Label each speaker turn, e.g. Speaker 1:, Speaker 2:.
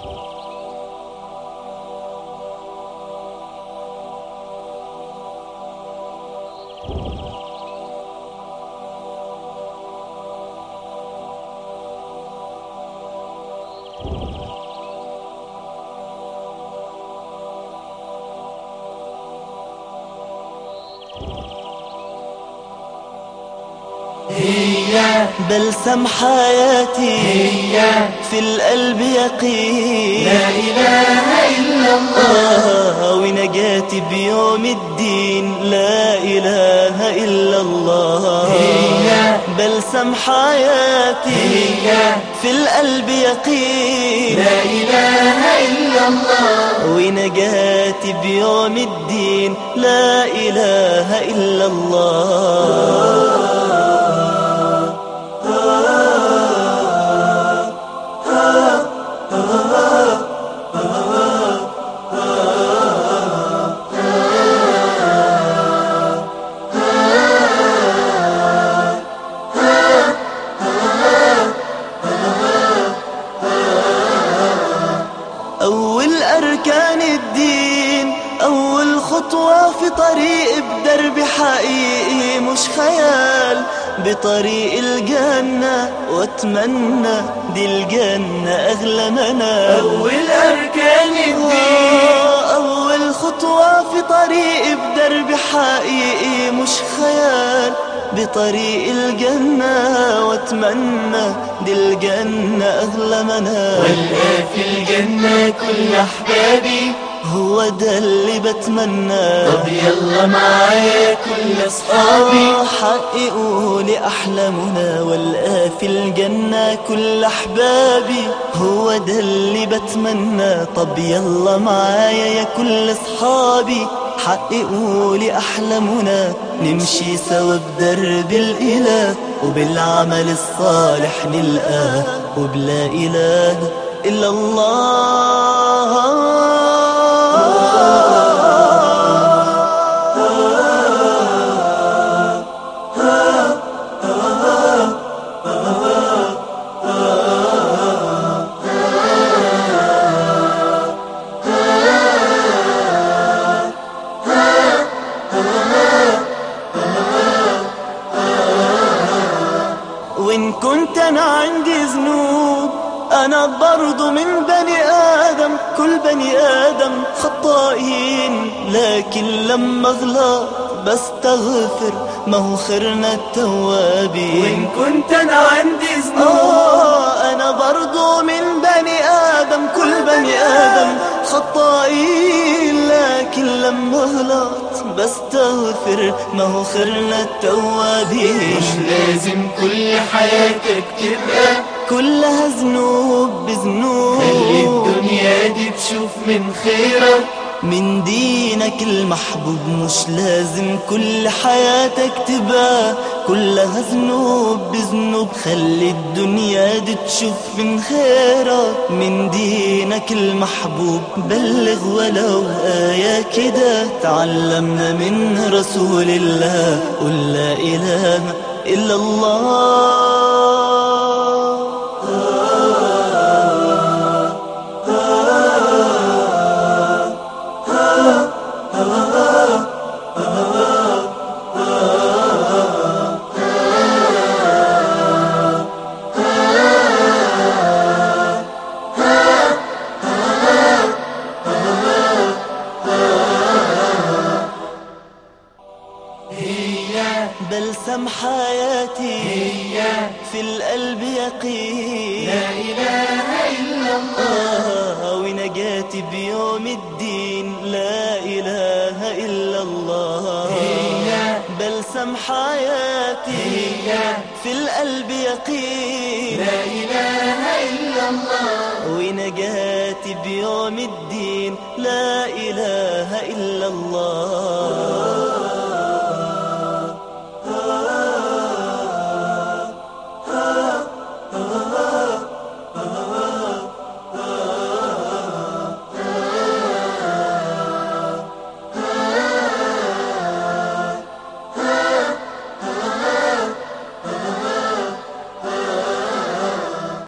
Speaker 1: هي بلسم حياتي، هي في القلب يقين، لا إله إلا الله، ونجاتي بيوم الدين، لا إله إلا الله. هي بلسم حياتي، هي في القلب يقين، لا إله إلا الله، ونجاتي بيوم الدين، لا إله إلا الله. أول أركان الدين، أول خطوة في طريق بدرب حقيقي مش خيال، بطريق الجنة واتمنى دي الجنة أغلى منال. أول أركان الدين، أول خطوة في طريق بدرب حقيقي مش خيال، بطريق الجنة واتمنى دي الجنة أغلى منال. والقى في الجنة كل أحبابي، هو ده اللي بتمناه. طب يلا معايا كل أصحابي، حققوا لي أحلامنا. والقى في الجنة كل أحبابي، هو ده اللي بتمناه. طب يلا معايا يا كل أصحابي، حققوا لي أحلامنا. نمشي سوا بدرب الإله، وبالعمل الصالح نلقاه، وبلا إله إلا الله. وإن كنت أنا عندي ذنوب، أنا برضو من بني آدم، كل بني آدم خطائين، لكن لما أغلط بستغفر، ما هو خيرنا التوابين. وإن كنت أنا عندي ذنوب، أنا برضو من بني آدم، كل بني آدم خطائين، لكن لما أغلط بستغفر، ما هو خيرنا التوابين. مش لازم كل حياتك تبقى كلها ذنوب بذنوب، خلي الدنيا دي تشوف من خيرك، من دينك المحبوب. مش لازم كل حياتك تبقى كلها ذنوب بذنوب، خلي الدنيا دي تشوف من خيرك، من دينك المحبوب. بلغ ولو آية كده تعلمنا من رسول الله، قل لا إله إلا الله. بلسم حياتي، هي في القلب يقين، لا إله إلا الله، ونجاتي بيوم الدين، لا إله إلا الله. هي بلسم حياتي، هي في القلب يقين، لا إله إلا الله، ونجاتي بيوم الدين، لا إله إلا الله.